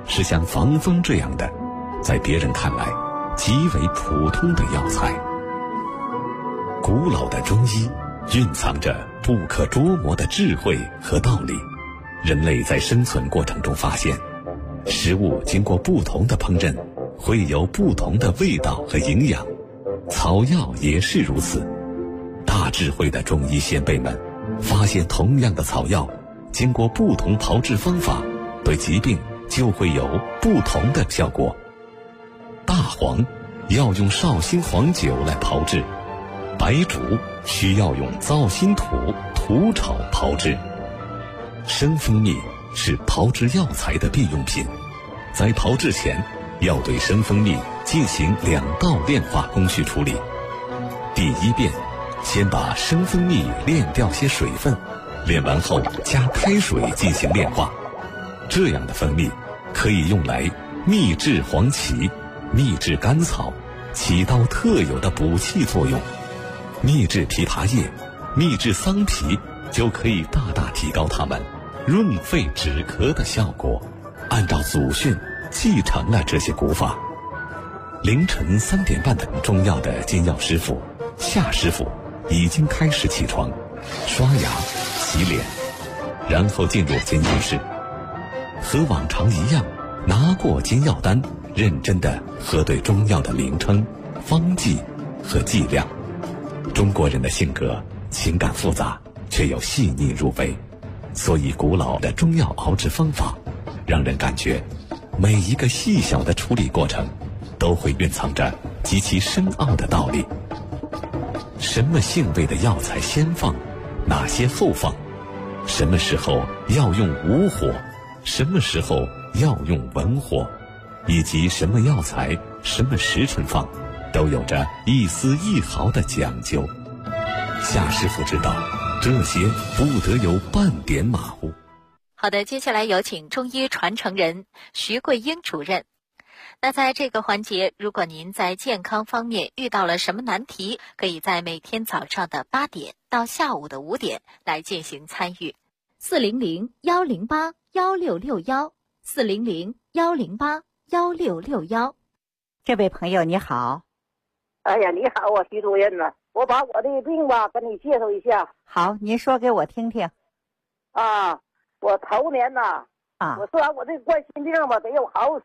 是像防风这样的，在别人看来极为普通的药材。古老的中医蕴藏着不可捉摸的智慧和道理。人类在生存过程中发现，食物经过不同的烹饪，会有不同的味道和营养。草药也是如此。大智慧的中医先辈们发现，同样的草药经过不同炮制方法，对疾病就会有不同的效果。大黄要用绍兴黄酒来炮制，白术需要用皂辛土炒炮制。生蜂蜜是炮制药材的必用品，在炮制前要对生蜂蜜进行2道炼化工序处理。第一遍，先把生蜂蜜炼掉些水分，炼完后加开水进行炼化。这样的蜂蜜可以用来秘制黄芪、秘制甘草，起到特有的补气作用。秘制枇杷叶、秘制桑皮就可以大大提高它们润肺止咳的效果。按照祖训继承了这些古法。凌晨3点半等中药的煎药师傅夏师傅已经开始起床，刷牙洗脸，然后进入煎药室，和往常一样拿过煎药单，认真地核对中药的名称、方剂和剂量。中国人的性格情感复杂，却又细腻入微，所以古老的中药熬制方法让人感觉每一个细小的处理过程都会蕴藏着极其深奥的道理。什么性味的药材先放，哪些后放，什么时候要用武火，什么时候要用文火，以及什么药材什么时辰放，都有着一丝一毫的讲究。夏师傅知道，这些不得有半点马虎。 好的，接下来有请中医传承人徐桂英主任。那在这个环节，如果您在健康方面遇到了什么难题，可以在每天早上的8点到下午的5点来进行参与。400-108-1661，400-108-1661。 这位朋友你好。 哎呀，你好啊，徐主任呢？我把我的病吧跟你介绍一下。 好，您说给我听听。 啊，我头年呐，我说完我这冠心病吧，得有好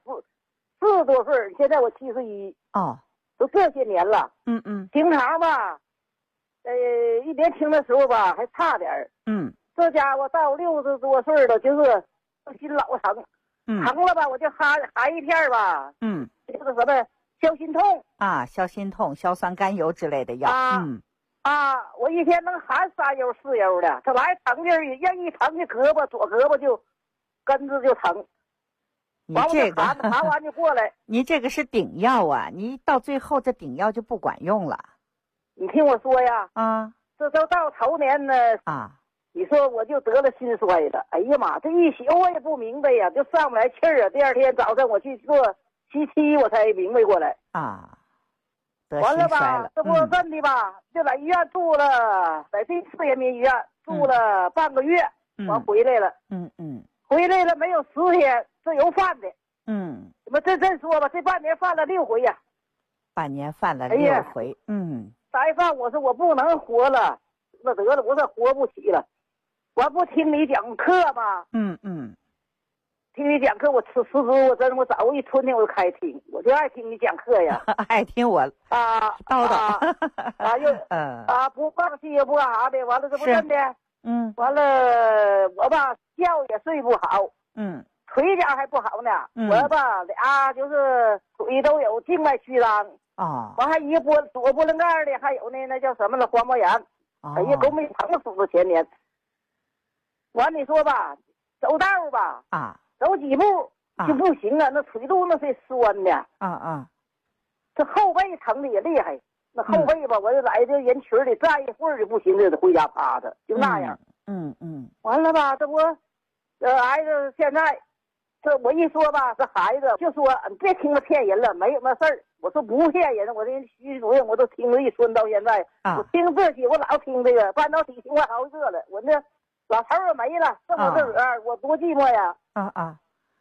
40多岁，现在我71。 哦， 都这些年了。平常吧，一年轻的时候吧还差点。这家伙到60多岁了，就是心老疼。疼了吧，我就含一片吧。就是什么消心痛啊，消心痛、硝酸甘油之类的药。 我一天能含3油4油的，这玩意疼劲儿，一疼就胳膊左胳膊就根子就疼。 你这个含完就过来。 你这个是顶药啊，你到最后这顶药就不管用了。 你听我说呀，这都到头年呢你说我就得了心衰了。哎呀妈，这一宿我也不明白呀，就上不来气儿啊。第二天早上我去做7-7，我才明白过来。完了吧，这不问的吧，就在医院住了，在第4人民医院住了半个月，完回来了。回来了没有10天，这又犯的。怎么这说吧，这半年犯了6回呀。 半年犯了6回。 再犯我说我不能活了，那得了，我说活不起了。我不听你讲课吗？听你讲课，我辞职，我早一春天我就开听，我就爱听你讲课呀。 爱听我叨叨又不放弃也不干啥的，完了这不真的。完了我吧觉也睡不好。腿脚还不好呢。我吧俩就是腿都有静脉曲张。完还一个左波棱盖的，还有那叫什么了黄毛炎。哎呀，都没疼死了前年。完你说吧，走道吧走几步就不行啊，那腿肚那是酸的。这后背疼的也厉害，那后背吧，我就在这人群里站一会儿就不行，就得回家趴着，就那样。完了吧，这不孩子现在这我一说吧，这孩子就说你别听他骗人了，没有那事儿。我说不骗人，我这徐主任我都听了一春到现在。我听这些我老听这个，半导体听完好几个了。我那老头也没了，这么个惹我多寂寞呀。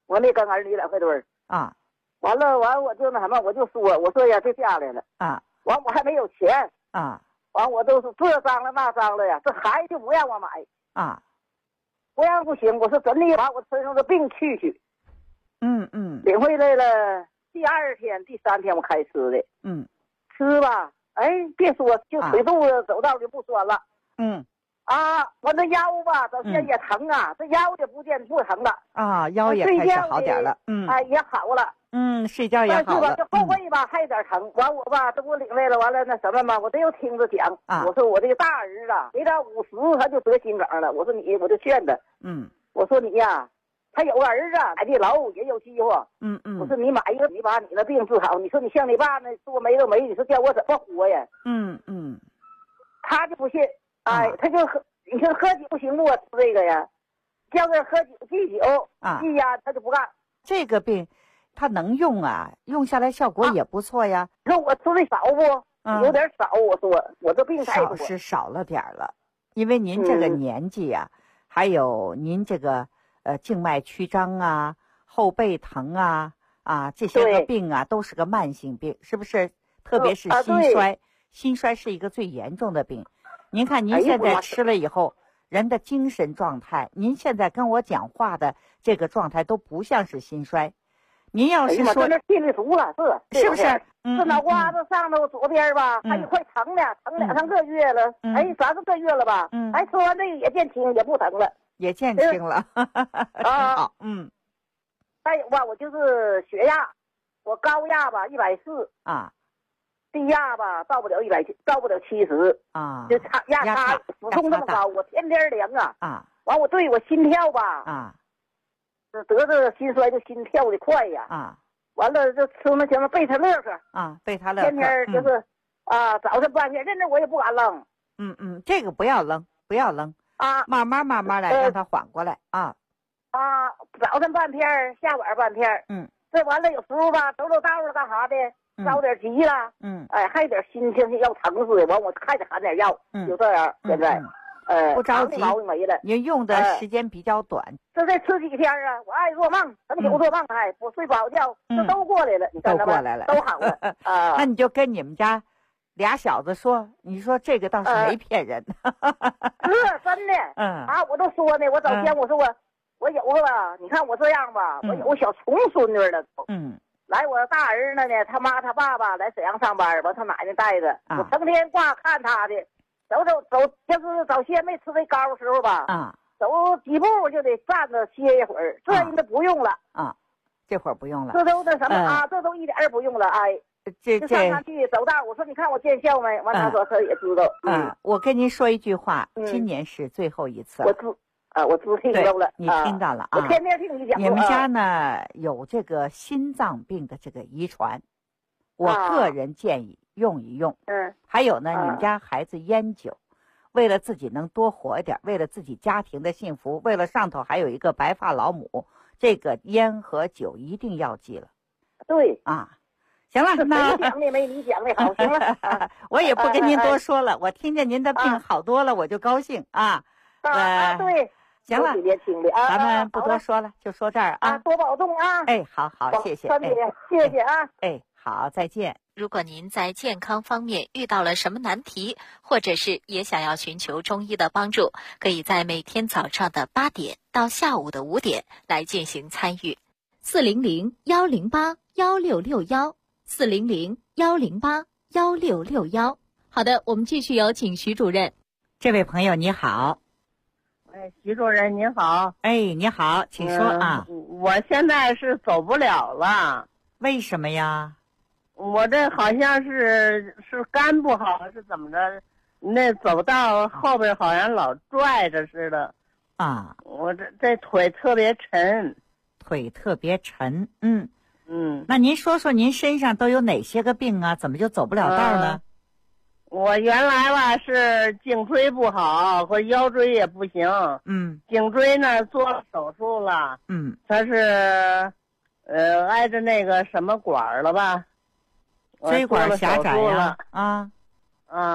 我没跟儿女2块多啊。 完了我就那什么，我就说呀，这下来了啊。 完我还没有钱啊。 完我都是这脏了那脏了呀，这孩子就不让我买啊， 不让不行，我说真的把我身上的病去。领回来了，第2天第3天我开吃的。吃吧，哎，别说，就腿肚子走道就不酸了。我这腰吧，到现在也疼啊，这腰也不见不疼了啊，腰也开始好点了。 也好了。 睡觉也好了。 但是吧，这后背吧还有点疼。完我吧，这不领来了，完了那什么嘛，我这又听着讲。我说我这个大儿子没到50他就得心梗了。我说你，我就劝他。我说你呀，他有个儿子买的楼也有机会。我说你买一个，你把你的病治好。你说你像你爸那说没都没，你说叫我怎么活呀？他就不信。他就喝，你说喝酒行不？吃这个呀，叫他喝酒忌酒忌呀，他就不干。 这个病，他能用啊，用下来效果也不错呀。 你说我吃的少不？有点少。我说我这病太多。 少是少了点了，因为您这个年纪呀，还有您这个静脉曲张啊、后背疼啊这些个病啊，都是个慢性病，是不是？特别是心衰，心衰是一个最严重的病。您看您现在吃了以后，人的精神状态，您现在跟我讲话的这个状态都不像是心衰。您要是说这心里足了， 是不是？ 这脑瓜子上头左边吧，还一块疼呢，疼2、3个月了，3、4个月了吧？吃完这个也见轻，也不疼了， 也见轻了。好， 还有吧，我就是血压，我高压吧140低压吧到不了100，到不了70就压差始终这么高，我天天量完我对我心跳吧得这心衰就心跳的快呀完了就吃那什么贝塔乐克贝塔乐克天天就是早上半天，认真我也不敢扔。 这个不要扔，不要扔慢慢来，让它缓过来早上半片，下晚半片。这完了有时候吧，走道了干啥的？着点急了，还有点心情要疼似的，完我还得含点药，就这样。现在， 不着急， 毛病没了。 您用的时间比较短， 这再吃几天啊？我爱做梦，整宿做梦，我睡不好觉，这都过来了，你看都过来了， 都好了那你就跟你们家俩小子说，你说这个倒是没骗人， 是真的。我都说呢，我早先我说我有个吧，你看我这样吧，我有个小重孙女了，来，我大儿子呢，他妈他爸爸来沈阳上班，把他奶奶带着，我成天挂看他的，走，就是早先没吃这膏的时候吧，走几步就得站着歇一会儿，这应该不用了这会儿不用了， 这都那什么这都一点也不用了，就上他去走道，我说你看我见效没？完他说他也知道， 我跟您说一句话，今年是最后一次了。 我听到了， 你听到了我天天听你讲。 你们家呢有这个心脏病的这个遗传，我个人建议用一用。还有呢，你们家孩子烟酒，为了自己能多活一点，为了自己家庭的幸福，为了上头还有一个白发老母，这个烟和酒一定要记了。 对行了，那谁讲的没你讲的好，行了。 我也不跟您多说了，我听见您的病好多了，我就高兴对。 行了，咱们不多说了，就说这儿多保重啊！ 好，谢谢， 谢谢啊！ 好，再见。 如果您在健康方面遇到了什么难题，或者是也想要寻求中医的帮助，可以在每天早上的8点到下午的5点来进行参与。400-108-1661，400-108-1661。好的，我们继续有请徐主任。 这位朋友你好。 徐主任您好。 你好，请说我现在是走不了了。 为什么呀？ 我这好像是肝不好是怎么着？那走道后边好像老拽着似的我这腿特别沉。 腿特别沉。那您说说您身上都有哪些个病啊？怎么就走不了道呢？ 我原来吧是颈椎不好和腰椎也不行。颈椎呢做了手术了。它是挨着那个什么管了吧？ 椎管狭窄呀。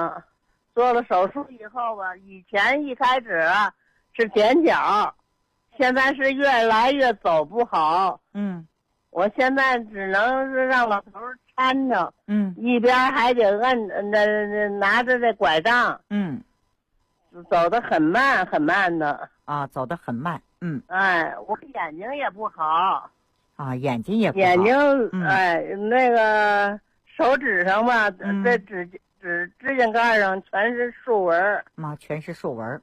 做了手术以后吧，以前一开始是踮脚， 现在是越来越走不好。我现在只能是让老头搀着，一边还得拿着这拐杖，走得很慢很慢的啊，走得很慢。 我眼睛也不好啊，眼睛也不好。 眼睛那个手指上吧，这指甲盖上全是竖纹啊，全是竖纹。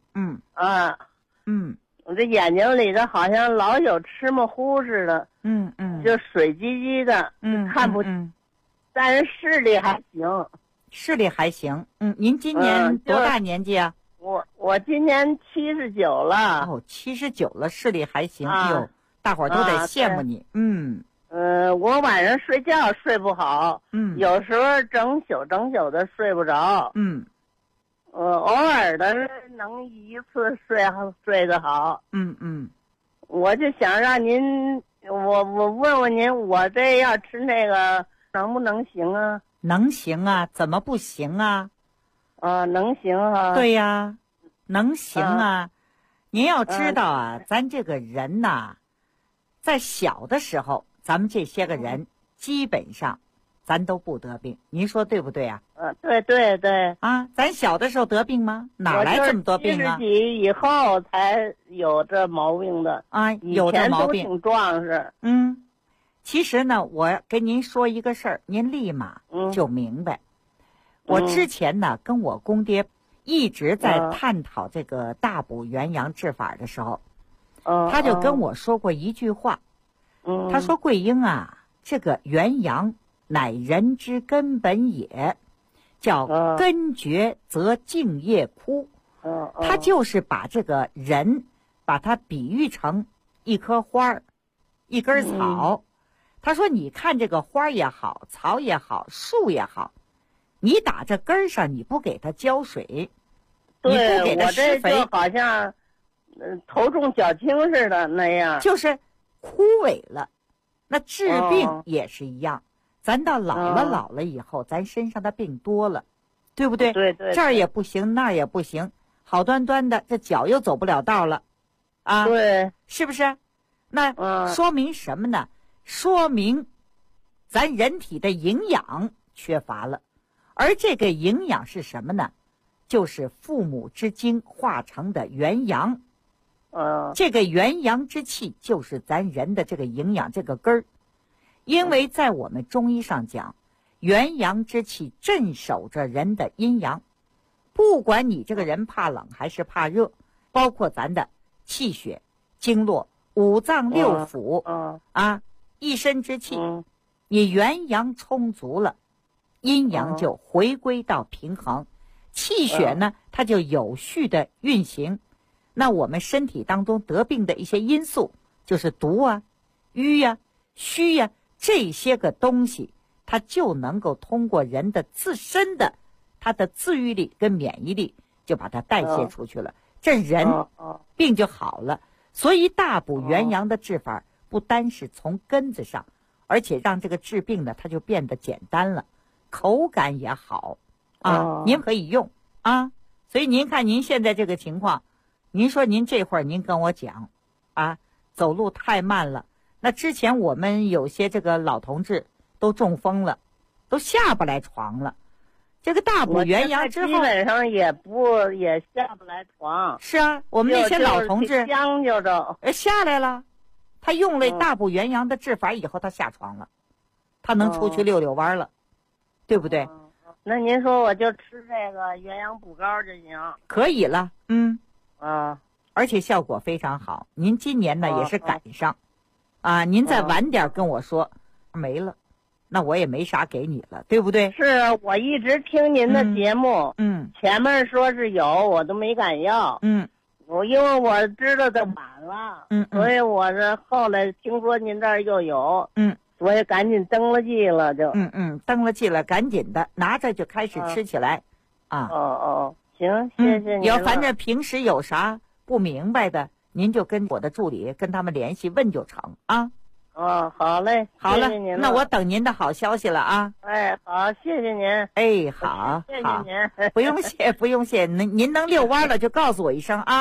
我这眼睛里头好像老有芝麻糊似的，就水唧唧的，看不，但是视力还行， 视力还行。您今年多大年纪啊？ 我今年79了。 哦，79了，视力还行。哟，大伙儿都得羡慕你。 我晚上睡觉睡不好，有时候整宿的睡不着，偶尔的能一次睡得好。我就想让您，我问问您，我这要吃那个能不能行啊？ 能行啊，怎么不行啊？ 能行啊。 对呀，能行啊。您要知道啊，咱这个人呐，在小的时候，咱们这些个人基本上咱都不得病，您说对不对啊？ 对啊，咱小的时候得病吗？哪来这么多病啊？ 我就是70几以后才有这毛病的啊，有这毛病， 以前都挺壮实。 其实呢，我跟您说一个事儿，您立马就明白。我之前呢，跟我公爹一直在探讨这个大补元阳治法的时候，他就跟我说过一句话。他说：“桂英啊，这个元阳乃人之根本也，叫根绝则茎叶枯。”他就是把这个人，把它比喻成一棵花，一根草。他说：“你看这个花也好，草也好，树也好，你打这根上，你不给它浇水，你不给它施肥， 我这就好像头重脚轻似的那样， 就是枯萎了。那治病也是一样，咱到老了以后，咱身上的病多了，对不对？ 对， 这儿也不行，那儿也不行，好端端的这脚又走不了道了，啊， 对， 是不是？那说明什么呢？说明咱人体的营养缺乏了，而这个营养是什么呢？就是父母之精化成的元阳。这个元阳之气就是咱人的这个营养这个根儿。因为在我们中医上讲，元阳之气镇守着人的阴阳，不管你这个人怕冷还是怕热，包括咱的气血、经络、五脏六腑一身之气，你元阳充足了，阴阳就回归到平衡，气血呢它就有序的运行。那我们身体当中得病的一些因素，就是毒啊、瘀呀、虚呀，这些个东西，它就能够通过人的自身的它的自愈力跟免疫力，就把它代谢出去了，这人病就好了。所以大补元阳的治法不单是从根子上，而且让这个治病呢，它就变得简单了，口感也好您可以用所以您看您现在这个情况，您说您这会儿您跟我讲走路太慢了，那之前我们有些这个老同志都中风了，都下不来床了。这个大补元阳之后， 基本上也下不来床。 是啊，我们那些老同志将就着下来了。他用了大补元阳的治法以后，他下床了，他能出去溜溜弯了，对不对？ 那您说我就吃这个元阳补膏就行？ 可以了，而且效果非常好。您今年呢也是赶上，您再晚点跟我说没了，那我也没啥给你了，对不对？ 是啊，我一直听您的节目，前面说是有，我都没敢要，因为我知道的晚了，所以我是后来听说您这儿又有，所以赶紧登了记了就， 登了记了，赶紧的拿着就开始吃起来， 行，谢谢您。 要反正平时有啥不明白的，您就跟我的助理跟他们联系问就成好嘞， 好了， 谢谢您那我等您的好消息了好，谢谢您。 好， 谢谢您。 不用谢，不用谢，您能遛弯了就告诉我一声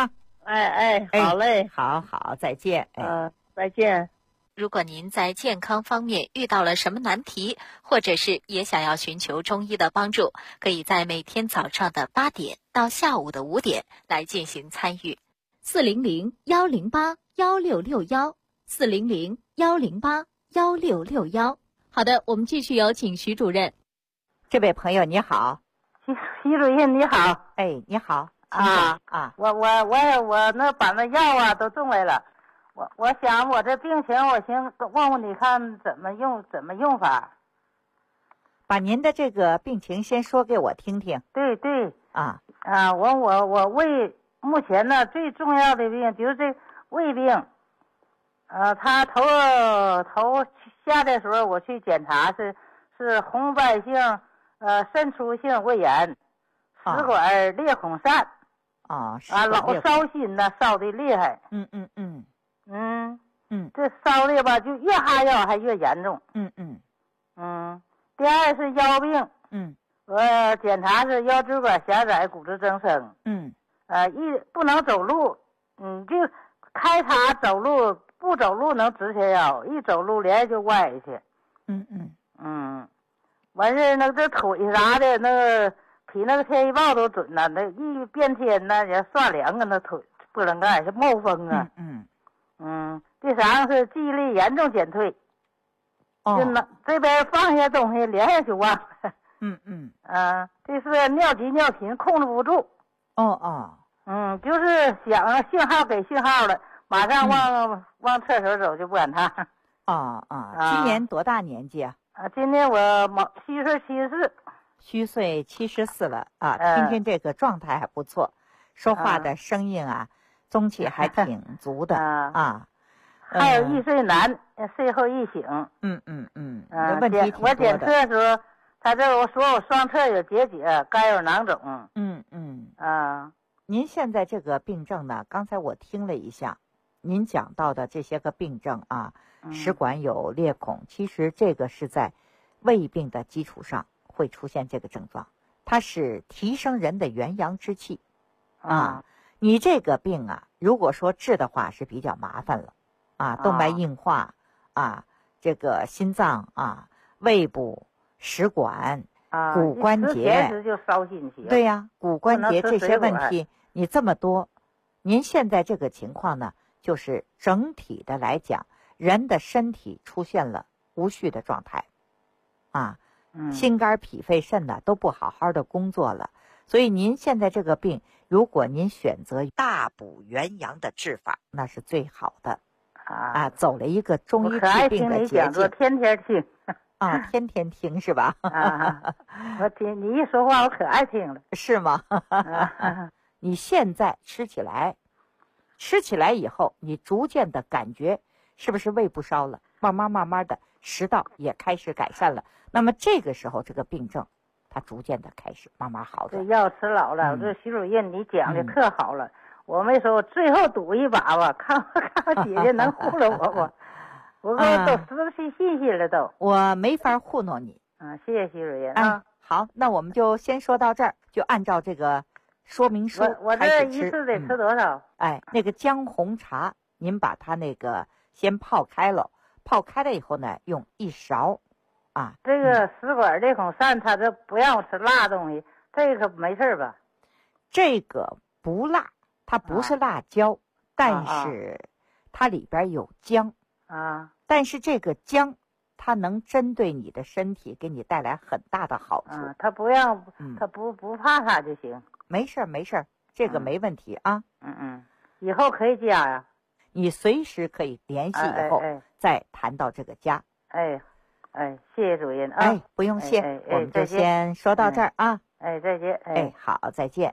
好嘞， 好，再见。 再见。 如果您在健康方面遇到了什么难题，或者是也想要寻求中医的帮助，可以在每天早上的8点到下午的5点来进行参与。400-108-1661，400-108-1661。好的，我们继续有请徐主任。 这位朋友你好。 徐主任你好。 你好。 我那把那药啊都种来了。我想我这病情，我先问问你看怎么用法。 把您的这个病情先说给我听听。 对。我胃目前呢最重要的病就是这胃病。他头下的时候我去检查是红斑性渗出性胃炎，食管裂孔疝。老烧心呢，烧的厉害。这烧的吧，就越哈药还越严重。第二是腰病。我检查是腰椎管狭窄，骨质增生。不能走路，就开查走路，不走路能直下腰，一走路连就歪去。完事那这腿啥的，那个比那个天气预报都准呐，那一变天呢也刷凉啊，那腿不能干是冒风啊。第3个是记忆力严重减退。就这边放下东西连下就忘了。第4个尿急尿频控制不住。就是想信号给信号了，马上往厕所走就不赶趟。 今年多大年纪啊？ 今年我虚岁74。 虚岁74了啊！听听这个状态还不错，说话的声音啊，中气还挺足的啊。 还有1岁男，睡后易醒。 问题挺多的。 我检测的时候，他这我说我双侧有结节，肝有囊肿。 您现在这个病症呢？刚才我听了一下，您讲到的这些个病症啊，食管有裂孔，其实这个是在胃病的基础上会出现这个症状，它是提升人的元阳之气你这个病啊，如果说治的话是比较麻烦了动脉硬化这个心脏胃部、食管、骨关节就烧心气。 对呀，骨关节这些问题你这么多，您现在这个情况呢，就是整体的来讲，人的身体出现了无序的状态心肝脾肺肾呢都不好好的工作了，所以您现在这个病，如果您选择大补元阳的治法，那是最好的走了一个中医治病的捷径。 天天听天天听是吧？ 我听你一说话，我可爱听了。 是吗？你现在吃起来以后，你逐渐的感觉是不是胃不烧了？慢慢的食道也开始改善了。那么这个时候，这个病症它逐渐的开始慢慢好转。 这药吃老了，这徐主任你讲的特好了。我没说，最后赌一把吧，看姐姐能糊弄我不？我都失去信心了都。 我没法糊弄你。 谢谢徐主任好，那我们就先说到这儿，就按照这个说明书我这一次得吃多少？ 那个姜红茶，您把它那个先泡开了以后呢，用1勺这个食管裂孔疝，他这不让我吃辣东西，这个没事吧？ 这个不辣，它不是辣椒，但是它里边有姜但是这个姜它能针对你的身体，给你带来很大的好处。 他不让他不怕它就行。 没事，这个没问题以后可以加呀。 你随时可以联系以后再谈到这个加。 谢谢主任不用谢，我们就先说到这儿再见。 好，再见。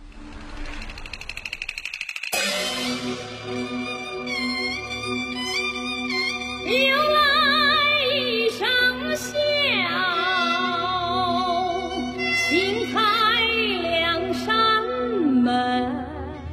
由来一声笑，轻开两扇门。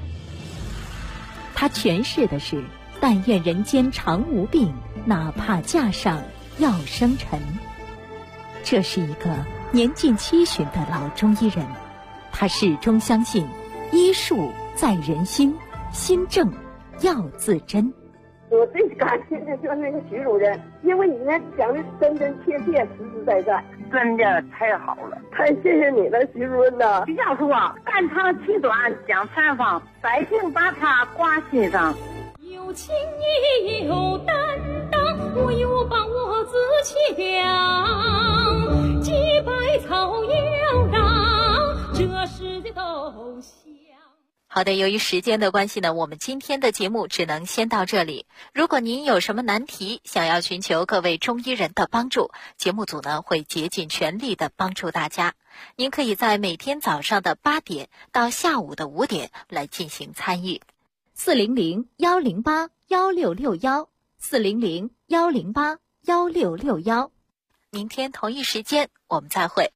他诠释的是但愿人间常无病，哪怕架上要生尘。这是一个年近70的老中医人，他始终相信医术在人心， 心正要自珍。 我最感谢的就是那个徐主任，因为你那讲的真真切切、实实在在， 真的太好了， 太谢谢你了，徐主任呐！ 徐教授啊，肝肠气短讲采访，百姓把他挂心上。 有情也有担当，我有把握自强，几百草摇荡，这世界都香。 好的，由于时间的关系呢，我们今天的节目只能先到这里。如果您有什么难题，想要寻求各位中医人的帮助，节目组呢会竭尽全力的帮助大家。您可以在每天早上的8点到下午的5点来进行参与。400-108-1661，400-108-1661。明天同一时间我们再会。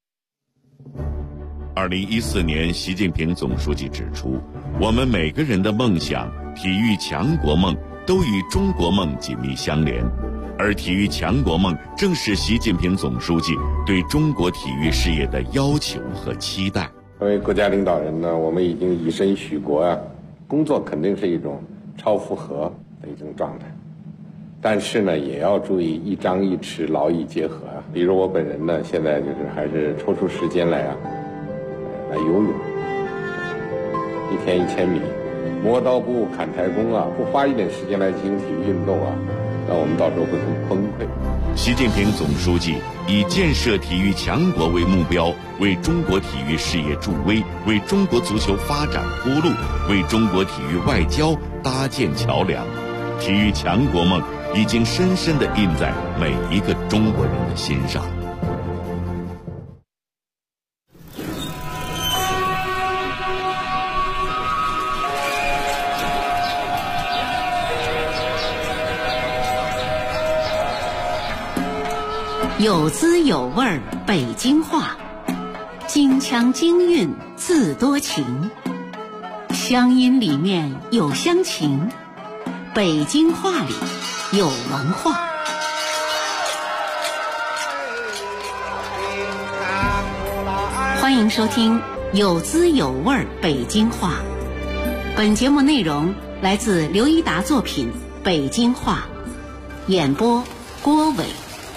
2014年，习近平总书记指出，我们每个人的梦想、体育强国梦都与中国梦紧密相连，而体育强国梦正是习近平总书记对中国体育事业的要求和期待。 作为国家领导人呢，我们已经以身许国啊，工作肯定是一种超负荷的一种状态，但是呢，也要注意一张一弛，劳逸结合啊。比如我本人呢，现在就是还是抽出时间来游泳，1天1000米，磨刀不误砍柴工啊，不花一点时间来进行体育运动啊，那我们到时候会很崩溃。 习近平总书记以建设体育强国为目标，为中国体育事业助威，为中国足球发展铺路，为中国体育外交搭建桥梁。体育强国梦已经深深地印在每一个中国人的心上。 有滋有味北京话，京腔京韵自多情，乡音里面有乡情，北京话里有文化。欢迎收听有滋有味北京话。本节目内容来自刘一达作品《北京话》，演播郭伟。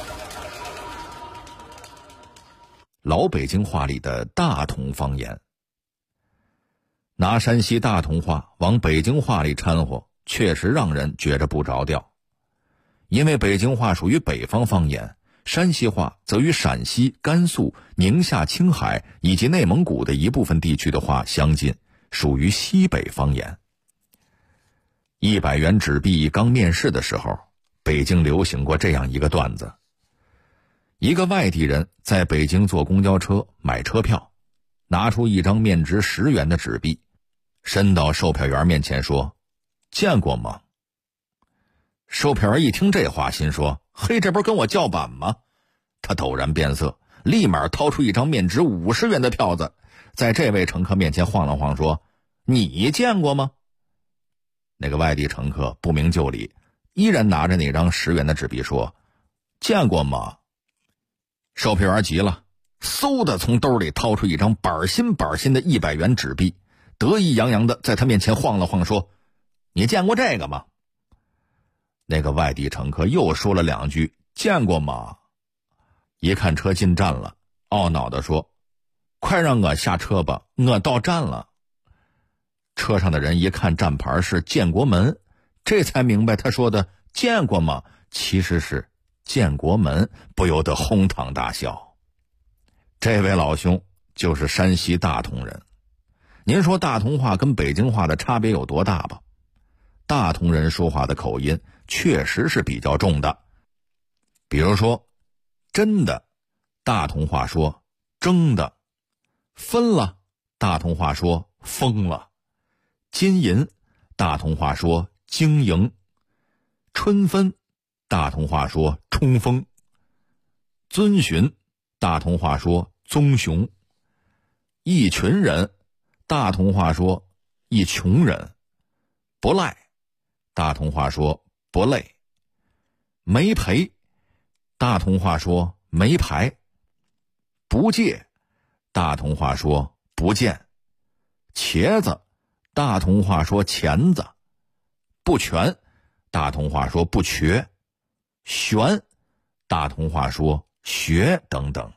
老北京话里的大同方言，拿山西大同话往北京话里掺和，确实让人觉着不着调。因为北京话属于北方方言，山西话则与陕西、甘肃、宁夏、青海以及内蒙古的一部分地区的话相近，属于西北方言。100元纸币刚面世的时候，北京流行过这样一个段子。一个外地人在北京坐公交车买车票，拿出一张面值10元的纸币，伸到售票员面前说：“见过吗？”售票员一听这话，心说：“嘿，这不是跟我叫板吗？”他陡然变色，立马掏出一张面值50元的票子，在这位乘客面前晃了晃，说：“你见过吗？”那个外地乘客不明就里，依然拿着那张10元的纸币说：“见过吗？”售票员急了，嗖的从兜里掏出一张板新的100元纸币，得意洋洋的在他面前晃了晃，说：“你见过这个吗？”那个外地乘客又说了2句：“见过吗？”一看车进站了，懊恼地说：“快让我下车吧，我到站了。”车上的人一看站牌是建国门，这才明白他说的“见过吗”其实是建国门，不由得哄堂大笑。这位老兄就是山西大同人。您说大同话跟北京话的差别有多大吧？大同人说话的口音确实是比较重的。比如说真的，大同话说争的；分了，大同话说疯了；金银，大同话说经营；春分，大同话说冲锋；遵循，大同话说棕熊；一群人，大同话说一穷人；不赖，大同话说不累；没赔，大同话说没牌；不借，大同话说不见；茄子， 大同话说钳子；不全，大同话说不瘸；悬，大同话说学等等。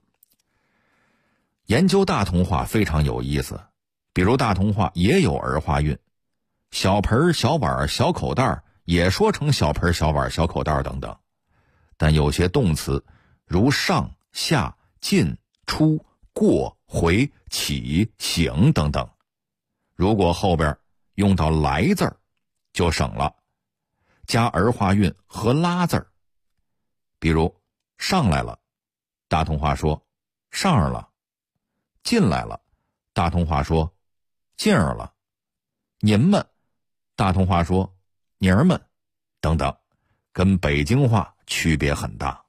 研究大同话非常有意思，比如大同话也有儿化韵，小盆、小碗、小口袋也说成小盆、小碗、小口袋等等。但有些动词如上、下、进、出、过、回、起、醒等等，如果后边用到来字儿就省了，加儿化韵和拉字儿。比如上来了，大同话说上儿了；进来了，大同话说进儿了；您们，大同话说妮儿们等等，跟北京话区别很大。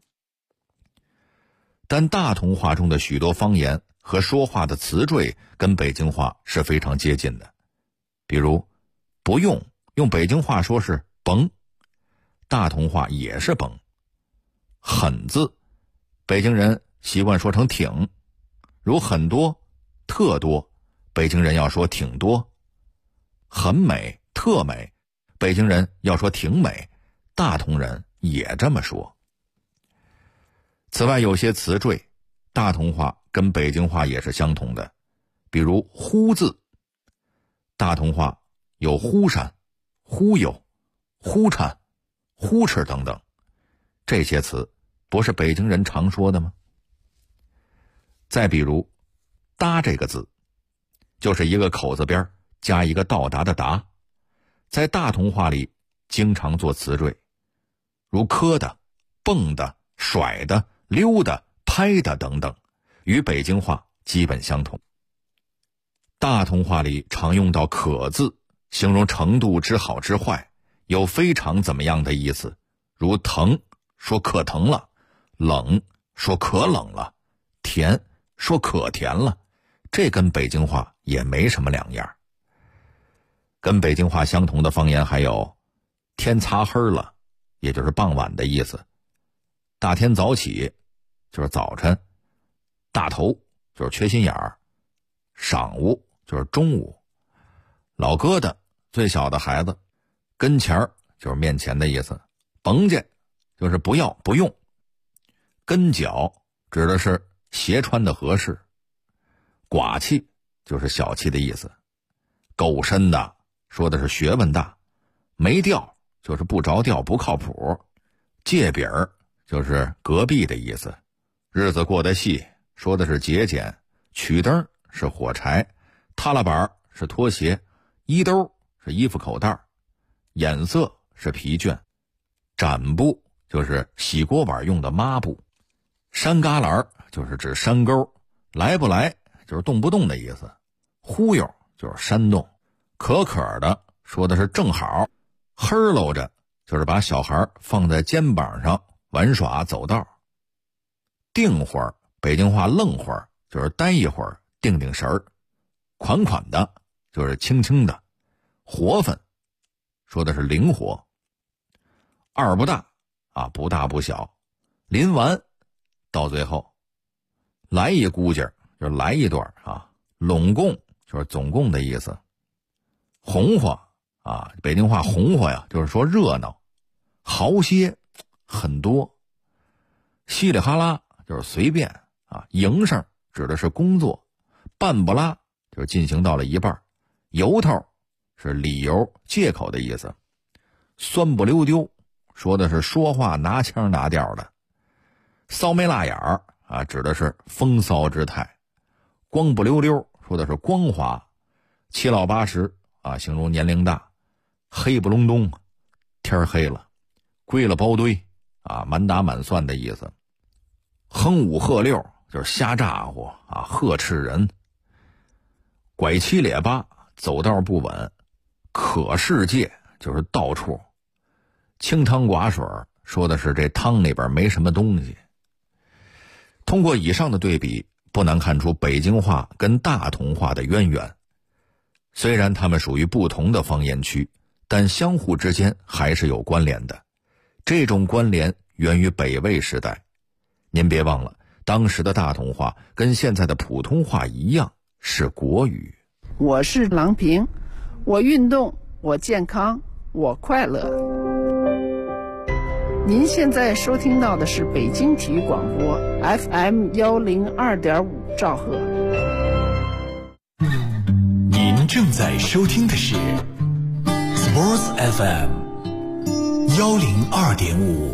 但大同话中的许多方言和说话的词缀跟北京话是非常接近的。比如不用，用北京话说是甭，大同话也是甭。很字，北京人习惯说成挺，如很多、特多，北京人要说挺多。很美、特美，北京人要说挺美，大同人也这么说。此外，有些词缀，大同话跟北京话也是相同的，比如忽字，大同话有忽闪、忽悠、忽颤、忽哧等等，这些词不是北京人常说的吗？再比如搭这个字，就是一个口字边加一个到达的达，在大同话里经常做词缀，如磕的、蹦的、甩的、溜的、拍的等等，与北京话基本相同。大同话里常用到可字，形容程度之好之坏，有非常怎么样的意思，如疼说可疼了，冷说可冷了，甜说可甜了，这跟北京话也没什么两样。跟北京话相同的方言还有天擦黑了，也就是傍晚的意思；大天早起就是早晨；大头就是缺心眼儿；晌午就是中午；老疙瘩最小的孩子；跟前儿就是面前的意思；甭介就是不要不用；跟脚指的是鞋穿的合适；寡气就是小气的意思；够深的说的是学问大；没调就是不着调不靠谱；借饼儿就是隔壁的意思；日子过得细说的是节俭；曲灯是火柴；踏拉板是拖鞋；衣兜是衣服口袋；眼色是疲倦；展布就是洗锅碗用的抹布；山旮旯就是指山沟；来不来就是动不动的意思；忽悠就是煽动；可可的说的是正好；嘿喽着就是把小孩放在肩膀上玩耍走道；定会儿，北京话愣会儿就是待一会儿定定神儿；款款的就是轻轻的；活分说的是灵活；二不大不大不小；临完到最后；来一估计就是来一段拢共就是总共的意思；红火北京话红火呀，就是说热闹；好些很多；稀里哈啦就是随便营生指的是工作；半不拉就是进行到了一半；由头是理由借口的意思；酸不溜丢说的是说话拿腔拿调的；骚眉辣眼儿指的是风骚之态；光不溜溜说的是光滑；七老八十形容年龄大；黑不隆咚天黑了；归了包堆满打满算的意思；哼五喝六就是瞎咋呼呵斥人；拐七咧八走道不稳；可世界就是到处；清汤寡水说的是这汤里边没什么东西。通过以上的对比，不难看出北京话跟大同话的渊源。虽然它们属于不同的方言区，但相互之间还是有关联的。这种关联源于北魏时代。您别忘了，当时的大同话跟现在的普通话一样是国语。 我是郎平， 我运动，我健康，我快乐。您现在收听到的是北京体育广播 FM102.5兆赫。 您正在收听的是 Sports FM102.5。